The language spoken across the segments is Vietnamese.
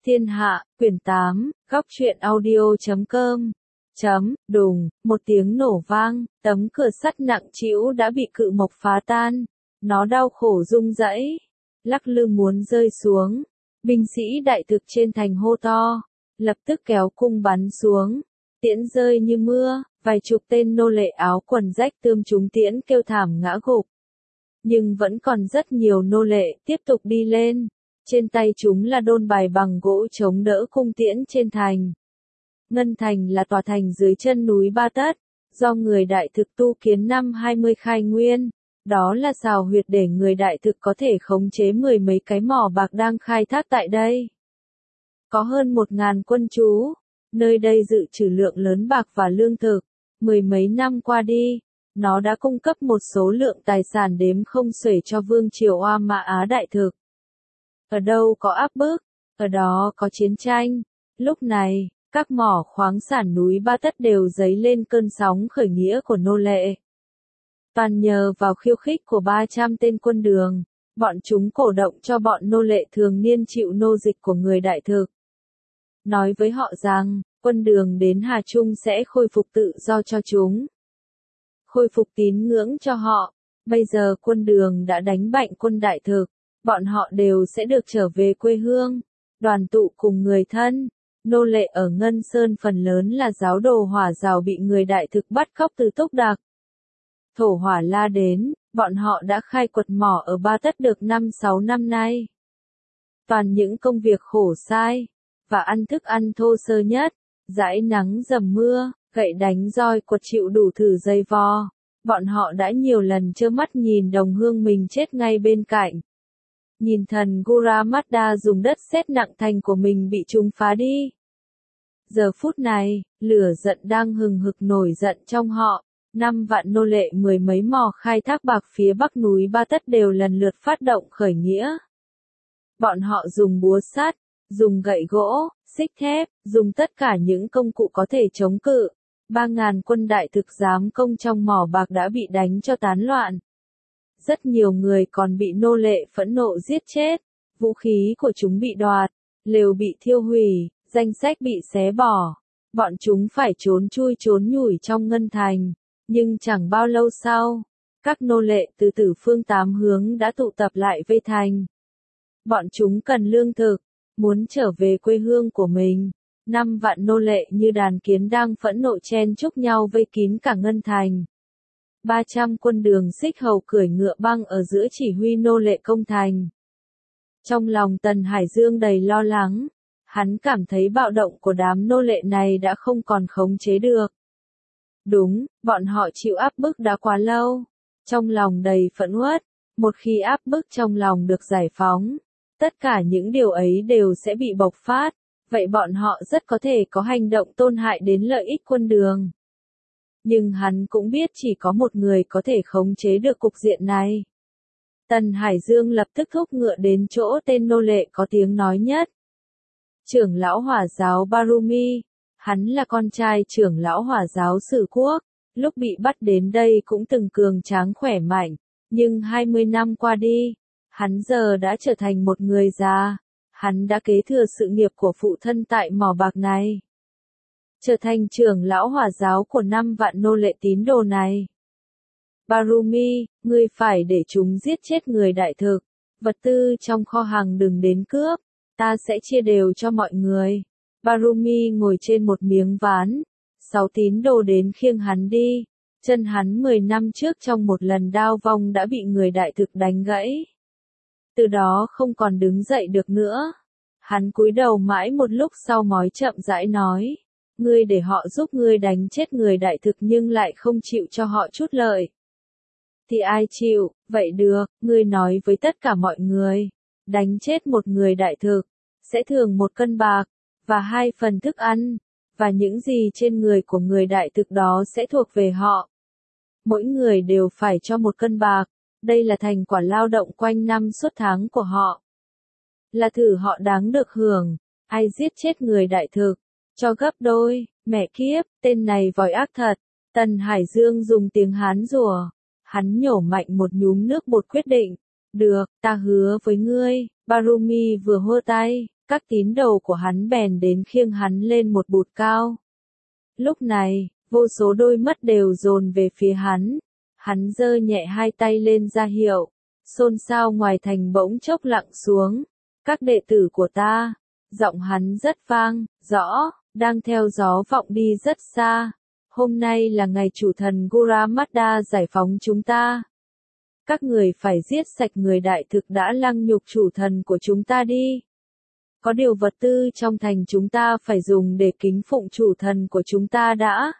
Thiên Hạ, quyển 8, góc truyện audio.com. Đùng, một tiếng nổ vang, tấm cửa sắt nặng trĩu đã bị cự mộc phá tan. Nó đau khổ rung rẩy, lắc lư muốn rơi xuống. Binh sĩ đại thực trên thành hô to, lập tức kéo cung bắn xuống. Tiễn rơi như mưa, vài chục tên nô lệ áo quần rách tươm trúng tiễn kêu thảm ngã gục. Nhưng vẫn còn rất nhiều nô lệ tiếp tục đi lên. Trên tay chúng là đôn bài bằng gỗ chống đỡ cung tiễn trên thành. Ngân Thành là tòa thành dưới chân núi Ba Tất, do người đại thực tu kiến năm 20 khai nguyên. Đó là sào huyệt để người đại thực có thể khống chế mười mấy cái mỏ bạc đang khai thác tại đây. Có hơn 1.000 quân trú, nơi đây dự trữ lượng lớn bạc và lương thực. Mười mấy năm qua đi, nó đã cung cấp một số lượng tài sản đếm không xuể cho vương triều Oa Mã Á đại thực. Ở đâu có áp bức, ở đó có chiến tranh. Lúc này, các mỏ khoáng sản núi Ba Tất đều dấy lên cơn sóng khởi nghĩa của nô lệ. Toàn nhờ vào khiêu khích của 300 tên quân Đường, bọn chúng cổ động cho bọn nô lệ thường niên chịu nô dịch của người đại thực. Nói với họ rằng, quân Đường đến Hà Trung sẽ khôi phục tự do cho chúng. Khôi phục tín ngưỡng cho họ. Bây giờ quân Đường đã đánh bại quân đại thực. Bọn họ đều sẽ được trở về quê hương, đoàn tụ cùng người thân. Nô lệ ở Ngân Sơn phần lớn là giáo đồ hỏa rào bị người đại thực bắt cóc từ Túc Đặc. Thổ Hỏa La đến, bọn họ đã khai quật mỏ ở Ba Tất được 5-6 năm nay. Toàn những công việc khổ sai, và ăn thức ăn thô sơ nhất, dãi nắng dầm mưa, gậy đánh roi quật chịu đủ thử dày vò. Bọn họ đã nhiều lần trơ mắt nhìn đồng hương mình chết ngay bên cạnh. Nhìn thần Gura Mazda dùng đất sét nặng thành của mình bị chúng phá đi. Giờ phút này, lửa giận đang hừng hực nổi giận trong họ. 5 vạn nô lệ mười mấy mỏ khai thác bạc phía bắc núi Ba Tất đều lần lượt phát động khởi nghĩa. Bọn họ dùng búa sắt, dùng gậy gỗ, xích thép, dùng tất cả những công cụ có thể chống cự. 3.000 quân đại thực giám công trong mỏ bạc đã bị đánh cho tán loạn. Rất nhiều người còn bị nô lệ phẫn nộ giết chết, vũ khí của chúng bị đoạt, lều bị thiêu hủy, danh sách bị xé bỏ. Bọn chúng phải trốn chui trốn nhủi trong Ngân Thành, nhưng chẳng bao lâu sau, các nô lệ từ tứ phương tám hướng đã tụ tập lại vây thành. Bọn chúng cần lương thực, muốn trở về quê hương của mình. 5 vạn nô lệ như đàn kiến đang phẫn nộ chen chúc nhau vây kín cả Ngân Thành. 300 quân Đường xích hầu cưỡi ngựa băng ở giữa chỉ huy nô lệ công thành. Trong lòng Tần Hải Dương đầy lo lắng, hắn cảm thấy bạo động của đám nô lệ này đã không còn khống chế được. Đúng, bọn họ chịu áp bức đã quá lâu. Trong lòng đầy phẫn uất, một khi áp bức trong lòng được giải phóng, tất cả những điều ấy đều sẽ bị bộc phát, vậy bọn họ rất có thể có hành động tôn hại đến lợi ích quân Đường. Nhưng hắn cũng biết chỉ có một người có thể khống chế được cục diện này. Tần Hải Dương lập tức thúc ngựa đến chỗ tên nô lệ có tiếng nói nhất. Trưởng lão Hỏa giáo Barumi, hắn là con trai trưởng lão Hỏa giáo Sử Quốc, lúc bị bắt đến đây cũng từng cường tráng khỏe mạnh, nhưng 20 năm qua đi, hắn giờ đã trở thành một người già, hắn đã kế thừa sự nghiệp của phụ thân tại mỏ bạc này. Trở thành trưởng lão Hỏa giáo của 5 vạn nô lệ tín đồ này. Barumi, ngươi phải để chúng giết chết người đại thực, vật tư trong kho hàng đừng đến cướp, ta sẽ chia đều cho mọi người. Barumi ngồi trên một miếng ván, 6 tín đồ đến khiêng hắn đi, chân hắn 10 năm trước trong một lần đao vong đã bị người đại thực đánh gãy. Từ đó không còn đứng dậy được nữa. Hắn cúi đầu mãi một lúc sau mới chậm rãi nói. Ngươi để họ giúp ngươi đánh chết người đại thực nhưng lại không chịu cho họ chút lợi. Thì ai chịu, vậy được, ngươi nói với tất cả mọi người. Đánh chết một người đại thực, sẽ thưởng 1 cân bạc, và 2 phần thức ăn, và những gì trên người của người đại thực đó sẽ thuộc về họ. Mỗi người đều phải cho 1 cân bạc, đây là thành quả lao động quanh năm suốt tháng của họ. Là thử họ đáng được hưởng, ai giết chết người đại thực, cho gấp đôi, mẹ kiếp, tên này vòi ác thật. Tần Hải Dương dùng tiếng Hán rủa, hắn nhổ mạnh một nhúm nước bọt quyết định. Được, ta hứa với ngươi. Barumi vừa hô tay, các tín đồ của hắn bèn đến khiêng hắn lên một bụt cao. Lúc này, vô số đôi mắt đều dồn về phía hắn. Hắn giơ nhẹ hai tay lên ra hiệu. Xôn xao ngoài thành bỗng chốc lặng xuống. Các đệ tử của ta, giọng hắn rất vang, rõ, đang theo gió vọng đi rất xa. Hôm nay là ngày chủ thần Gautama giải phóng chúng ta. Các người phải giết sạch người đại thực đã lăng nhục chủ thần của chúng ta đi. Có điều vật tư trong thành chúng ta phải dùng để kính phụng chủ thần của chúng ta đã.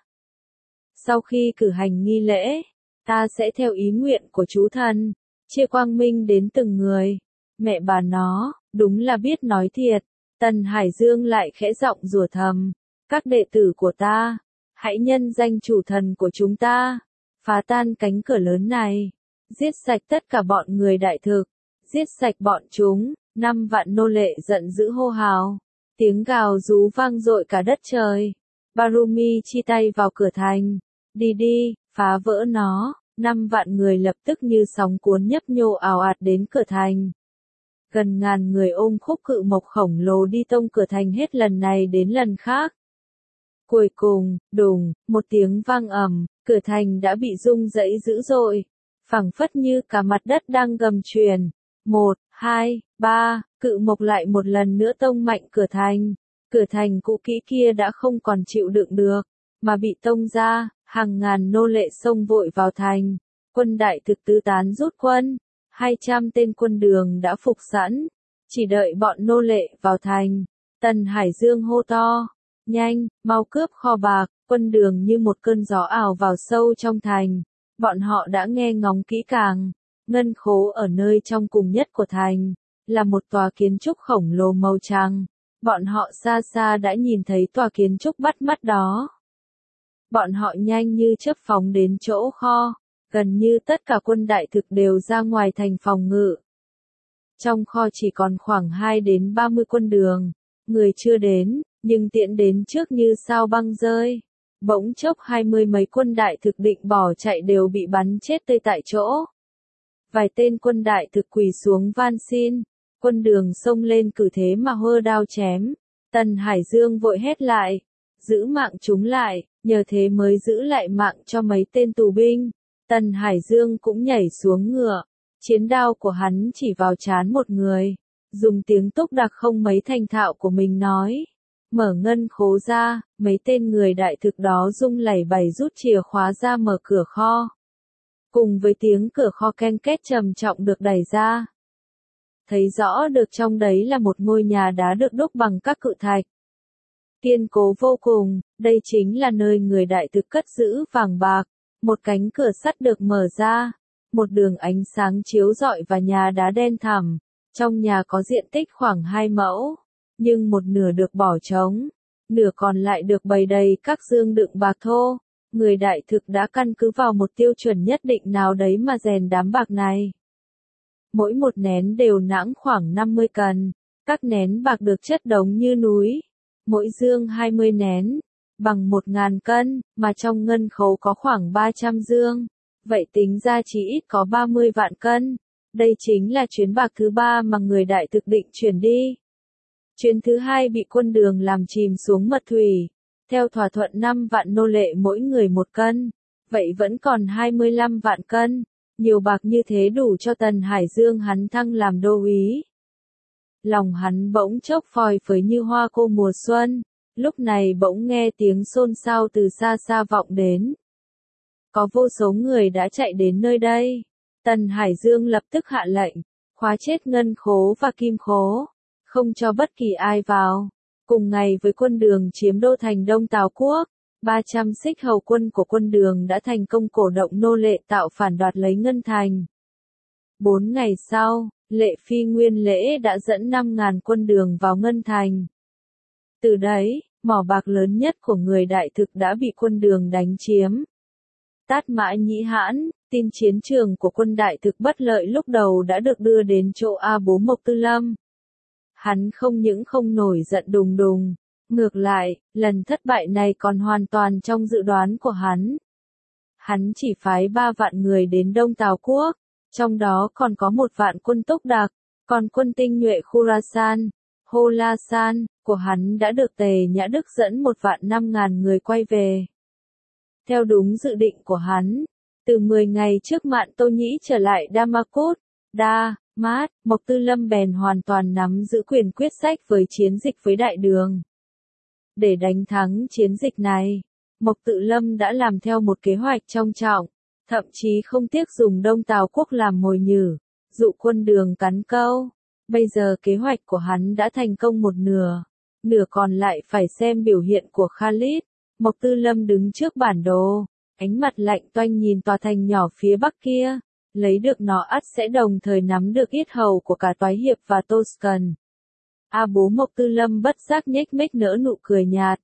Sau khi cử hành nghi lễ, ta sẽ theo ý nguyện của chú thần, chia quang minh đến từng người. Mẹ bà nó, đúng là biết nói thiệt. Tần Hải Dương lại khẽ giọng rủa thầm. Các đệ tử của ta, hãy nhân danh chủ thần của chúng ta, phá tan cánh cửa lớn này, giết sạch tất cả bọn người đại thực, giết sạch bọn chúng. 5 vạn nô lệ giận dữ hô hào, tiếng gào rú vang dội cả đất trời. Barumi chi tay vào cửa thành, đi đi, phá vỡ nó. 5 vạn người lập tức như sóng cuốn nhấp nhô ào ạt đến cửa thành. Gần ngàn người ôm khúc cự mộc khổng lồ đi tông cửa thành hết lần này đến lần khác. Cuối cùng, đùng, một tiếng vang ầm, cửa thành đã bị rung rẩy dữ dội, phảng phất như cả mặt đất đang gầm truyền. 1, 2, 3, cự mộc lại một lần nữa tông mạnh cửa thành. Cửa thành cũ kỹ kia đã không còn chịu đựng được, mà bị tông ra, hàng ngàn nô lệ xông vội vào thành. Quân đại thực tứ tán rút quân, 200 tên quân đường đã phục sẵn, chỉ đợi bọn nô lệ vào thành. Tần Hải Dương hô to, nhanh, mau cướp kho bạc. Quân đường như một cơn gió ảo vào sâu trong thành. Bọn họ đã nghe ngóng kỹ càng. Ngân khố ở nơi trong cùng nhất của thành, là một tòa kiến trúc khổng lồ màu trắng. Bọn họ xa xa đã nhìn thấy tòa kiến trúc bắt mắt đó. Bọn họ nhanh như chớp phóng đến chỗ kho, gần như tất cả quân đại thực đều ra ngoài thành phòng ngự. Trong kho chỉ còn khoảng 2 đến 30 quân đường, người chưa đến, nhưng tiễn đến trước như sao băng rơi. Bỗng chốc 20 mấy quân đại thực định bỏ chạy đều bị bắn chết tươi tại chỗ. Vài tên quân đại thực quỳ xuống van xin, quân đường xông lên cử thế mà hơ đao chém. Tần Hải Dương vội hét lại, giữ mạng chúng lại, nhờ thế mới giữ lại mạng cho mấy tên tù binh. Tần Hải Dương cũng nhảy xuống ngựa, chiến đao của hắn chỉ vào trán một người, dùng tiếng túc đặc không mấy thành thạo của mình nói. Mở ngân khố ra, mấy tên người đại thực đó rung lẩy bẩy rút chìa khóa ra mở cửa kho. Cùng với tiếng cửa kho ken két trầm trọng được đẩy ra. Thấy rõ được trong đấy là một ngôi nhà đá được đúc bằng các cự thạch. Kiên cố vô cùng, đây chính là nơi người đại thực cất giữ vàng bạc. Một cánh cửa sắt được mở ra, một đường ánh sáng chiếu rọi vào nhà đá đen thẳm. Trong nhà có diện tích khoảng 2 mẫu, nhưng một nửa được bỏ trống, nửa còn lại được bày đầy các dương đựng bạc thô. Người đại thực đã căn cứ vào một tiêu chuẩn nhất định nào đấy mà rèn đám bạc này. Mỗi một nén đều nặng khoảng 50 cân, các nén bạc được chất đống như núi. Mỗi dương 20 nén, bằng 1.000 cân, mà trong ngân khố có khoảng 300 dương. Vậy tính ra chỉ ít có 30 vạn cân. Đây chính là chuyến bạc thứ 3 mà người đại thực định chuyển đi. Chuyến thứ 2 bị quân đường làm chìm xuống mật thủy. Theo thỏa thuận 5 vạn nô lệ mỗi người 1 cân. Vậy vẫn còn 25 vạn cân. Nhiều bạc như thế đủ cho Tần Hải Dương hắn thăng làm đô úy. Lòng hắn bỗng chốc phòi phới như hoa cô mùa xuân. Lúc này bỗng nghe tiếng xôn xao từ xa xa vọng đến. Có vô số người đã chạy đến nơi đây. Tần Hải Dương lập tức hạ lệnh, khóa chết ngân khố và kim khố, không cho bất kỳ ai vào. Cùng ngày với quân đường chiếm đô thành Đông Tào Quốc, 300 xích hầu quân của quân đường đã thành công cổ động nô lệ tạo phản đoạt lấy ngân thành. 4 ngày sau, Lệ Phi Nguyên Lễ đã dẫn 5.000 quân đường vào ngân thành. Từ đấy, mỏ bạc lớn nhất của người đại thực đã bị quân đường đánh chiếm. Tát Mã Nhĩ Hãn, tin chiến trường của quân đại thực bất lợi lúc đầu đã được đưa đến chỗ A Bố Mộc Tư Lâm. Hắn không những không nổi giận đùng đùng, ngược lại, lần thất bại này còn hoàn toàn trong dự đoán của hắn. Hắn chỉ phái 3 vạn người đến Đông Tào Quốc, trong đó còn có 1 vạn quân túc đặc, còn quân tinh nhuệ Khurasan, Khorasan của hắn đã được Tề Nhã Đức dẫn 1.500.000 người quay về. Theo đúng dự định của hắn, từ 10 ngày trước Mạn Tô Nhĩ trở lại Damascus, Mộc Tư Lâm bèn hoàn toàn nắm giữ quyền quyết sách với chiến dịch với Đại Đường. Để đánh thắng chiến dịch này, Mộc Tự Lâm đã làm theo một kế hoạch trọng trọng, thậm chí không tiếc dùng Đông Tào Quốc làm mồi nhử, dụ quân Đường cắn câu. Bây giờ kế hoạch của hắn đã thành công một nửa, nửa còn lại phải xem biểu hiện của Khalid. Mộc Tư Lâm đứng trước bản đồ, ánh mặt lạnh toanh nhìn tòa thành nhỏ phía bắc kia, lấy được nó ắt sẽ đồng thời nắm được yết hầu của cả Toái Hiệp và Toscan. Bố Mộc Tư Lâm bất giác nhếch mép nở nụ cười nhạt.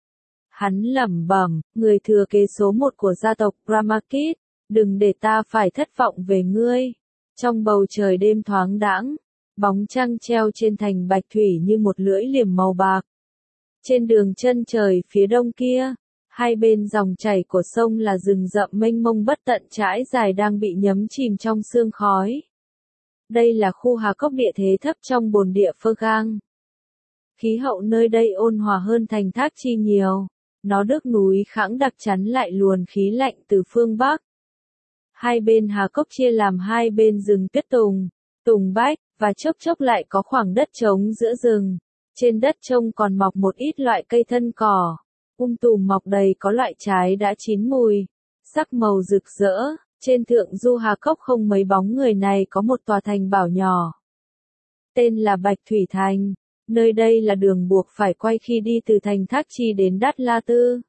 Hắn lẩm bẩm, người thừa kế số 1 của gia tộc Ramakit, đừng để ta phải thất vọng về ngươi. Trong bầu trời đêm thoáng đãng, bóng trăng treo trên thành Bạch Thủy như một lưỡi liềm màu bạc. Trên đường chân trời phía đông kia, hai bên dòng chảy của sông là rừng rậm mênh mông bất tận trải dài đang bị nhấm chìm trong sương khói. Đây là khu Hà Cốc địa thế thấp trong bồn địa Phơ Gang. Khí hậu nơi đây ôn hòa hơn thành Thác Chi nhiều, nó được núi khẳng đặc chắn lại luồn khí lạnh từ phương Bắc. Hai bên Hà Cốc chia làm hai bên rừng tuyết tùng bách, và chốc chốc lại có khoảng đất trống giữa rừng. Trên đất trông còn mọc một ít loại cây thân cỏ, tùm mọc đầy có loại trái đã chín mùi, sắc màu rực rỡ. Trên thượng du Hà Cốc không mấy bóng người này có một tòa thành bảo nhỏ. Tên là Bạch Thủy Thành, nơi đây là đường buộc phải quay khi đi từ thành Thác Chi đến Đát La Tư.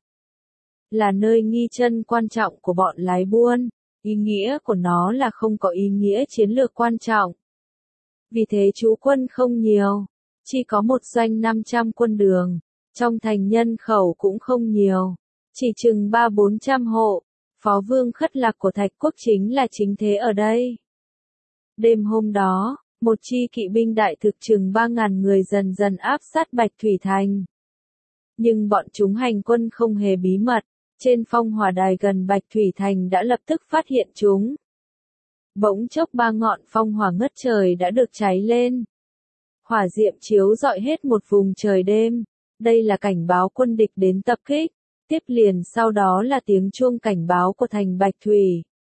Là nơi nghỉ chân quan trọng của bọn lái buôn, ý nghĩa của nó là không có ý nghĩa chiến lược quan trọng. Vì thế trú quân không nhiều, chỉ có một doanh 500 quân đường, trong thành nhân khẩu cũng không nhiều, chỉ chừng 300-400 hộ. Phó vương Khất Lạc của Thạch Quốc chính là chính thế ở đây. Đêm hôm đó, một chi kỵ binh đại thực chừng 3.000 người dần dần áp sát Bạch Thủy Thành. Nhưng bọn chúng hành quân không hề bí mật, trên phong hỏa đài gần Bạch Thủy Thành đã lập tức phát hiện chúng. Bỗng chốc 3 ngọn phong hỏa ngất trời đã được cháy lên. Hỏa diệm chiếu rọi hết một vùng trời đêm, đây là cảnh báo quân địch đến tập kích. Tiếp liền sau đó là tiếng chuông cảnh báo của thành Bạch Thủy.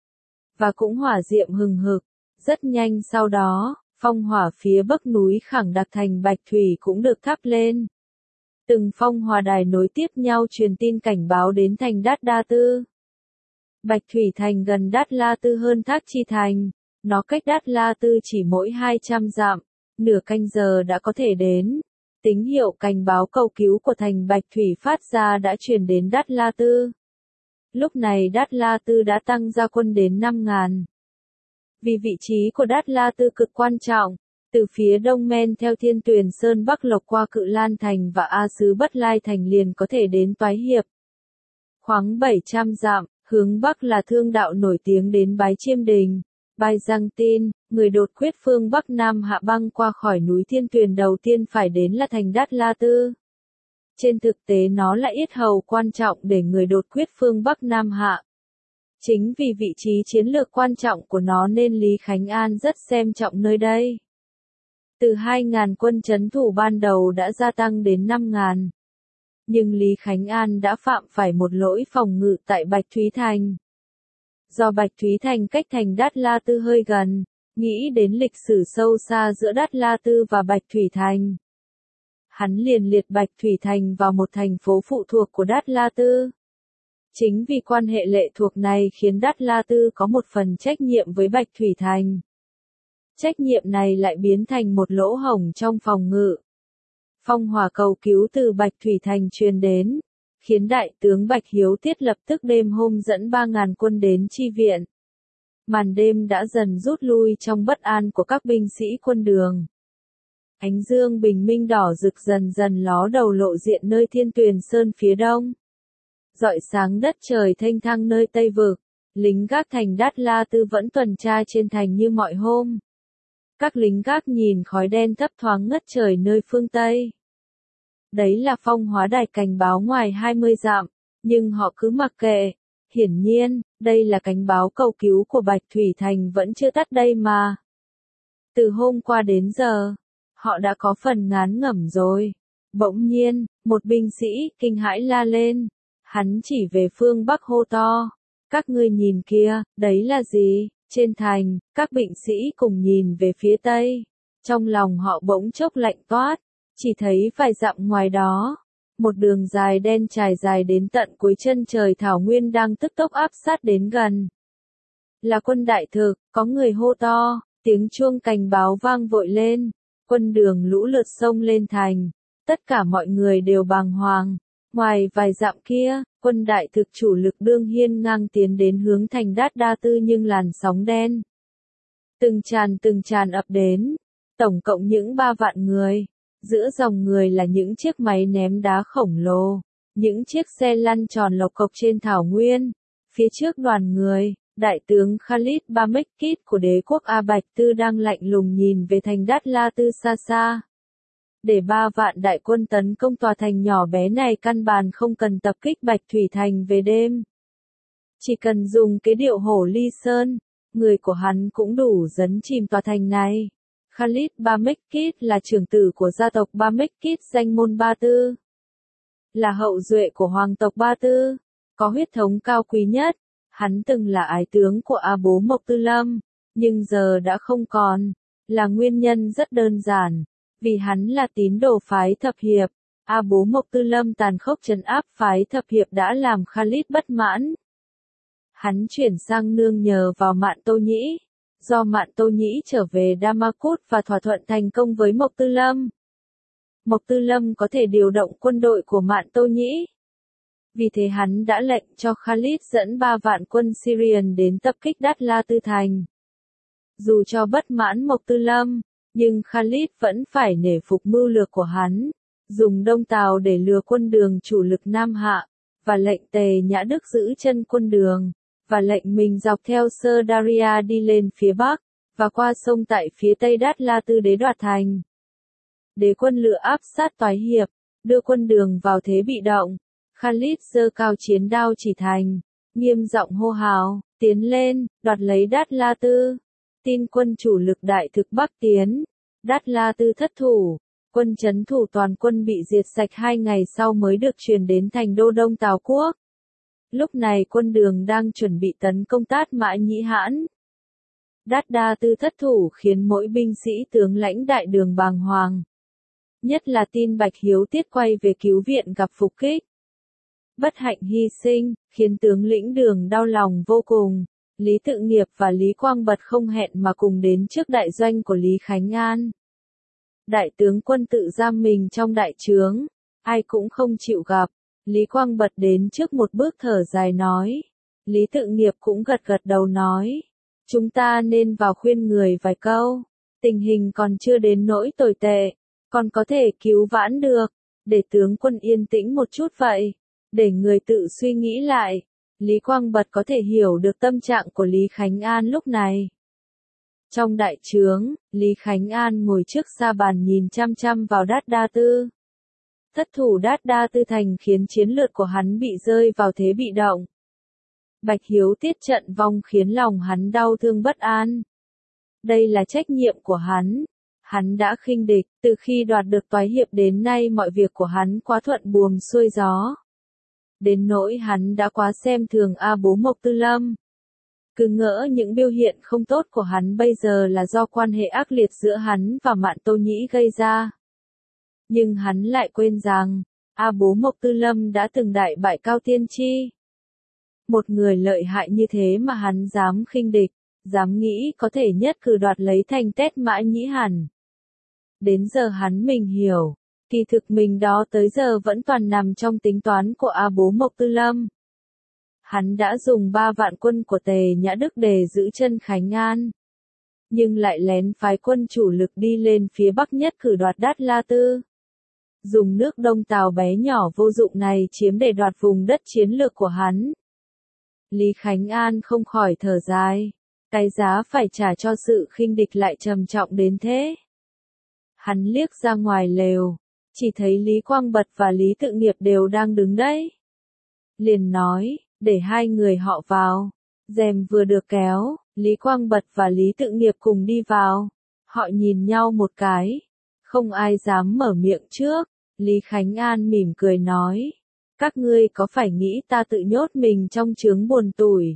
Và cũng hỏa diệm hừng hực, rất nhanh sau đó, phong hỏa phía bắc núi khẳng đặc thành Bạch Thủy cũng được thắp lên. Từng phong hỏa đài nối tiếp nhau truyền tin cảnh báo đến thành Đát Đa Tư. Bạch Thủy Thành gần Đát La Tư hơn Thác Chi Thành, nó cách Đát La Tư chỉ mỗi 200 dặm, nửa canh giờ đã có thể đến. Tín hiệu cảnh báo cầu cứu của thành Bạch Thủy phát ra đã truyền đến Đát La Tư. Lúc này Đát La Tư đã tăng gia quân đến 5.000. Vì vị trí của Đát La Tư cực quan trọng, từ phía đông men theo Thiên Tuyền Sơn Bắc lộc qua Cự Lan Thành và A Xứ Bất Lai Thành liền có thể đến Toái Hiệp. Khoảng 700 dặm, hướng bắc là thương đạo nổi tiếng đến Bái Chiêm Đình. Bài Giang Tin, người đột quyết phương Bắc Nam Hạ băng qua khỏi núi Thiên Tuyền đầu tiên phải đến là thành Đát La Tư. Trên thực tế nó là yết hầu quan trọng để người đột quyết phương Bắc Nam Hạ. Chính vì vị trí chiến lược quan trọng của nó nên Lý Khánh An rất xem trọng nơi đây. Từ 2.000 quân trấn thủ ban đầu đã gia tăng đến 5.000. Nhưng Lý Khánh An đã phạm phải một lỗi phòng ngự tại Bạch Thúy Thành. Do Bạch Thúy Thành cách thành Đát La Tư hơi gần, nghĩ đến lịch sử sâu xa giữa Đát La Tư và Bạch Thủy Thành. Hắn liền liệt Bạch Thủy Thành vào một thành phố phụ thuộc của Đát La Tư. Chính vì quan hệ lệ thuộc này khiến Đát La Tư có một phần trách nhiệm với Bạch Thủy Thành. Trách nhiệm này lại biến thành một lỗ hổng trong phòng ngự. Phong hỏa cầu cứu từ Bạch Thủy Thành truyền đến, khiến đại tướng Bạch Hiếu Tiết lập tức đêm hôm dẫn 3.000 quân đến chi viện. Màn đêm đã dần rút lui trong bất an của các binh sĩ quân đường. Ánh dương bình minh đỏ rực dần dần ló đầu lộ diện nơi Thiên Tuyền Sơn phía đông. Rọi sáng đất trời thênh thang nơi Tây Vực, lính gác thành Đát La Tư vẫn tuần tra trên thành như mọi hôm. Các lính gác nhìn khói đen thấp thoáng ngất trời nơi phương Tây. Đấy là phong hóa đài cảnh báo ngoài 20 dặm, nhưng họ cứ mặc kệ. Hiển nhiên, đây là cảnh báo cầu cứu của Bạch Thủy Thành vẫn chưa tắt đây mà. Từ hôm qua đến giờ, Họ đã có phần ngán ngẩm rồi. Bỗng nhiên, một binh sĩ kinh hãi la lên. Hắn chỉ về phương Bắc hô to. Các ngươi nhìn kia, đấy là gì? Trên thành, các binh sĩ cùng nhìn về phía Tây. Trong lòng họ bỗng chốc lạnh toát. Chỉ thấy vài dặm ngoài đó. Một đường dài đen trải dài đến tận cuối chân trời thảo nguyên đang tức tốc áp sát đến gần. Là quân đại thực, có người hô to, tiếng chuông cảnh báo vang vội lên. Quân Đường lũ lượt xông lên thành. Tất cả mọi người đều bàng hoàng. Ngoài vài dặm kia, quân đại thực chủ lực đương hiên ngang tiến đến hướng thành Đát Đa Tư nhưng làn sóng đen. Từng tràn ập đến. Tổng cộng những 3 vạn người. Giữa dòng người là những chiếc máy ném đá khổng lồ. Những chiếc xe lăn tròn lộc cộc trên thảo nguyên. Phía trước đoàn người, đại tướng Khalid Ba Mekki của đế quốc A Bạch Tư đang lạnh lùng nhìn về thành Đát La Tư xa xa. Để 3 vạn đại quân tấn công tòa thành nhỏ bé này căn bản không cần tập kích Bạch Thủy Thành về đêm. Chỉ cần dùng cái điệu hổ ly sơn, người của hắn cũng đủ dấn chìm tòa thành này. Khalid Ba Mekki là trưởng tử của gia tộc Ba Mekki danh môn Ba Tư. Là hậu duệ của hoàng tộc Ba Tư, có huyết thống cao quý nhất. Hắn từng là ái tướng của A Bố Mộc Tư Lâm, nhưng giờ đã không còn. Là nguyên nhân rất đơn giản. Vì hắn là tín đồ phái thập hiệp, A Bố Mộc Tư Lâm tàn khốc trấn áp phái thập hiệp đã làm Khalid bất mãn. Hắn chuyển sang nương nhờ vào Mạn Tô Nhĩ. Do Mạn Tô Nhĩ trở về Damascus và thỏa thuận thành công với Mộc Tư Lâm. Mộc Tư Lâm có thể điều động quân đội của Mạn Tô Nhĩ. Vì thế hắn đã lệnh cho Khalid dẫn 3 vạn quân Syrian đến tập kích Đát La Tư Thành. Dù cho bất mãn Mộc Tư Lâm, nhưng Khalid vẫn phải nể phục mưu lược của hắn, dùng Đông Tào để lừa quân Đường chủ lực Nam Hạ, và lệnh Tề Nhã Đức giữ chân quân Đường, và lệnh mình dọc theo Sơ Daria đi lên phía Bắc, và qua sông tại phía Tây Đát La Tư đế đoạt thành. Đế quân lựa áp sát toái hiệp, đưa quân Đường vào thế bị động. Khalid giơ cao chiến đao chỉ thành, nghiêm giọng hô hào, tiến lên, đoạt lấy Đát La Tư. Tin quân chủ lực đại thực Bắc tiến, Đát La Tư thất thủ, quân trấn thủ toàn quân bị diệt sạch 2 ngày sau mới được truyền đến thành đô Đông Tào Quốc. Lúc này quân Đường đang chuẩn bị tấn công Tát Mã Nhĩ Hãn. Đát Đa Tư thất thủ khiến mỗi binh sĩ tướng lãnh đại đường bàng hoàng. Nhất là tin Bạch Hiếu Tiết quay về cứu viện gặp phục kích. Bất hạnh hy sinh, khiến tướng lĩnh Đường đau lòng vô cùng. Lý Tự Nghiệp và Lý Quang Bật không hẹn mà cùng đến trước đại doanh của Lý Khánh An. Đại tướng quân tự giam mình trong đại trướng, ai cũng không chịu gặp. Lý Quang Bật đến trước một bước thở dài nói. Lý Tự Nghiệp cũng gật gật đầu nói. Chúng ta nên vào khuyên người vài câu. Tình hình còn chưa đến nỗi tồi tệ, còn có thể cứu vãn được. Để tướng quân yên tĩnh một chút vậy. Để người tự suy nghĩ lại. Lý Quang Bật có thể hiểu được tâm trạng của Lý Khánh An lúc này. Trong đại trướng, Lý Khánh An ngồi trước sa bàn nhìn chăm chăm vào Đát Đa Tư. Thất thủ Đát Đa Tư thành khiến chiến lược của hắn bị rơi vào thế bị động. Bạch Hiếu Tiết trận vong khiến lòng hắn đau thương bất an. Đây là trách nhiệm của hắn. Hắn đã khinh địch, từ khi đoạt được toái hiệp đến nay mọi việc của hắn quá thuận buồm xuôi gió. Đến nỗi hắn đã quá xem thường A Bố Mộc Tư Lâm. Cứ ngỡ những biểu hiện không tốt của hắn bây giờ là do quan hệ ác liệt giữa hắn và Mạn Tô Nhĩ gây ra. Nhưng hắn lại quên rằng, A Bố Mộc Tư Lâm đã từng đại bại Cao Tiên Chi. Một người lợi hại như thế mà hắn dám khinh địch, dám nghĩ có thể nhất cử đoạt lấy thành Tét Mã Nhĩ hẳn. Đến giờ hắn mình hiểu. Kỳ thực mình đó tới giờ vẫn toàn nằm trong tính toán của A Bố Mộc Tư Lâm. Hắn đã dùng 3 vạn quân của Tề Nhã Đức để giữ chân Khánh An. Nhưng lại lén phái quân chủ lực đi lên phía Bắc nhất cử đoạt Đát La Tư. Dùng nước Đông Tào bé nhỏ vô dụng này chiếm để đoạt vùng đất chiến lược của hắn. Lý Khánh An không khỏi thở dài. Cái giá phải trả cho sự khinh địch lại trầm trọng đến thế. Hắn liếc ra ngoài lều. Chỉ thấy Lý Quang Bật và Lý Tự Nghiệp đều đang đứng đấy. Liền nói, để 2 người họ vào. Rèm vừa được kéo, Lý Quang Bật và Lý Tự Nghiệp cùng đi vào. Họ nhìn nhau một cái. Không ai dám mở miệng trước, Lý Khánh An mỉm cười nói. Các ngươi có phải nghĩ ta tự nhốt mình trong chướng buồn tủi?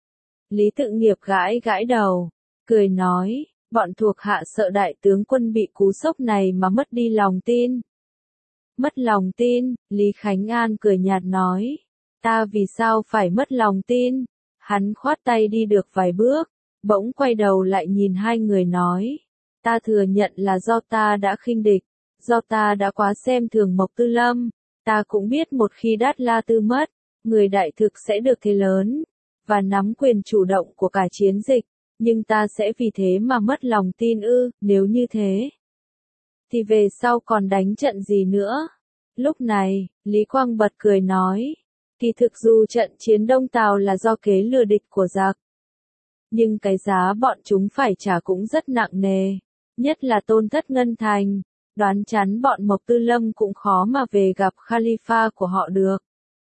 Lý Tự Nghiệp gãi gãi đầu, cười nói, bọn thuộc hạ sợ đại tướng quân bị cú sốc này mà mất đi lòng tin. Mất lòng tin, Lý Khánh An cười nhạt nói, ta vì sao phải mất lòng tin? Hắn khoát tay đi được vài bước, bỗng quay đầu lại nhìn hai người nói, ta thừa nhận là do ta đã khinh địch, do ta đã quá xem thường Mộc Tư Lâm, ta cũng biết một khi Đát La Tư mất, người đại thực sẽ được thế lớn, và nắm quyền chủ động của cả chiến dịch, nhưng ta sẽ vì thế mà mất lòng tin ư, nếu như thế, thì về sau còn đánh trận gì nữa? Lúc này, Lý Quang bật cười nói, kỳ thực dù trận chiến Đông Tào là do kế lừa địch của giặc, nhưng cái giá bọn chúng phải trả cũng rất nặng nề, nhất là tổn thất Ngân Thành, đoán chắn bọn Mộc Tư Lâm cũng khó mà về gặp Khalifa của họ được.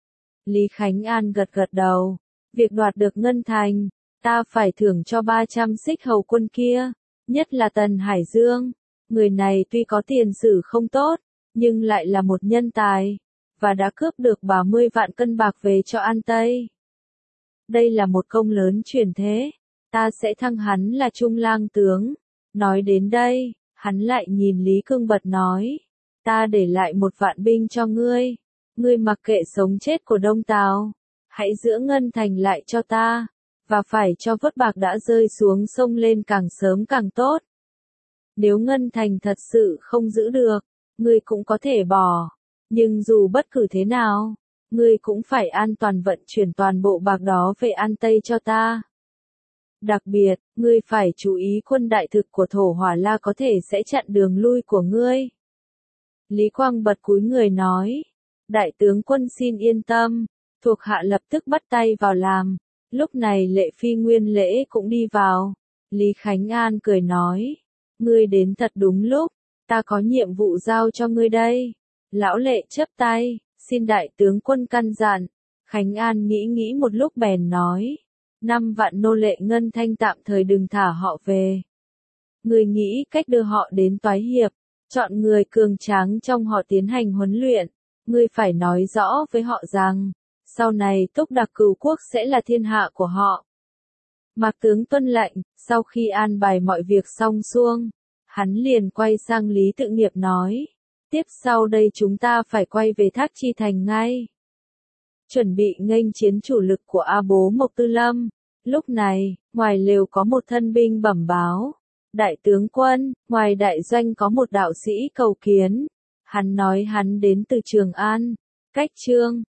Lý Khánh An gật gật đầu, việc đoạt được Ngân Thành, ta phải thưởng cho 300 xích hầu quân kia, nhất là Tần Hải Dương, người này tuy có tiền sử không tốt, nhưng lại là một nhân tài, và đã cướp được 30 vạn cân bạc về cho An Tây. Đây là một công lớn truyền thế, ta sẽ thăng hắn là trung lang tướng. Nói đến đây, hắn lại nhìn Lý Cương Bật nói, ta để lại 1 vạn binh cho ngươi, ngươi mặc kệ sống chết của Đông Tào, hãy giữ Ngân Thành lại cho ta, và phải cho vớt bạc đã rơi xuống sông lên càng sớm càng tốt. Nếu Ngân Thành thật sự không giữ được, ngươi cũng có thể bỏ, nhưng dù bất cứ thế nào, ngươi cũng phải an toàn vận chuyển toàn bộ bạc đó về An Tây cho ta. Đặc biệt, ngươi phải chú ý quân đại thực của Thổ Hỏa La có thể sẽ chặn đường lui của ngươi. Lý Quang bật cúi người nói, đại tướng quân xin yên tâm, thuộc hạ lập tức bắt tay vào làm. Lúc này Lệ Phi Nguyên Lễ cũng đi vào. Lý Khánh An cười nói, ngươi đến thật đúng lúc, ta có nhiệm vụ giao cho ngươi đây. Lão Lệ chắp tay, xin đại tướng quân căn dặn. Khánh An nghĩ một lúc bèn nói, 5 vạn nô lệ Ngân Thanh tạm thời đừng thả họ về. Ngươi nghĩ cách đưa họ đến Toái Hiệp, chọn người cường tráng trong họ tiến hành huấn luyện. Ngươi phải nói rõ với họ rằng, sau này Túc Đặc Cửu Quốc sẽ là thiên hạ của họ. Mạc tướng tuân lệnh, sau khi an bài mọi việc xong xuông, hắn liền quay sang Lý Tự Nghiệp nói, tiếp sau đây chúng ta phải quay về Thác Chi Thành ngay. Chuẩn bị nghênh chiến chủ lực của A Bố Mộc Tư Lâm. Lúc này, ngoài lều có một thân binh bẩm báo. Đại tướng quân, ngoài đại doanh có một đạo sĩ cầu kiến. Hắn nói hắn đến từ Trường An, cách Trương,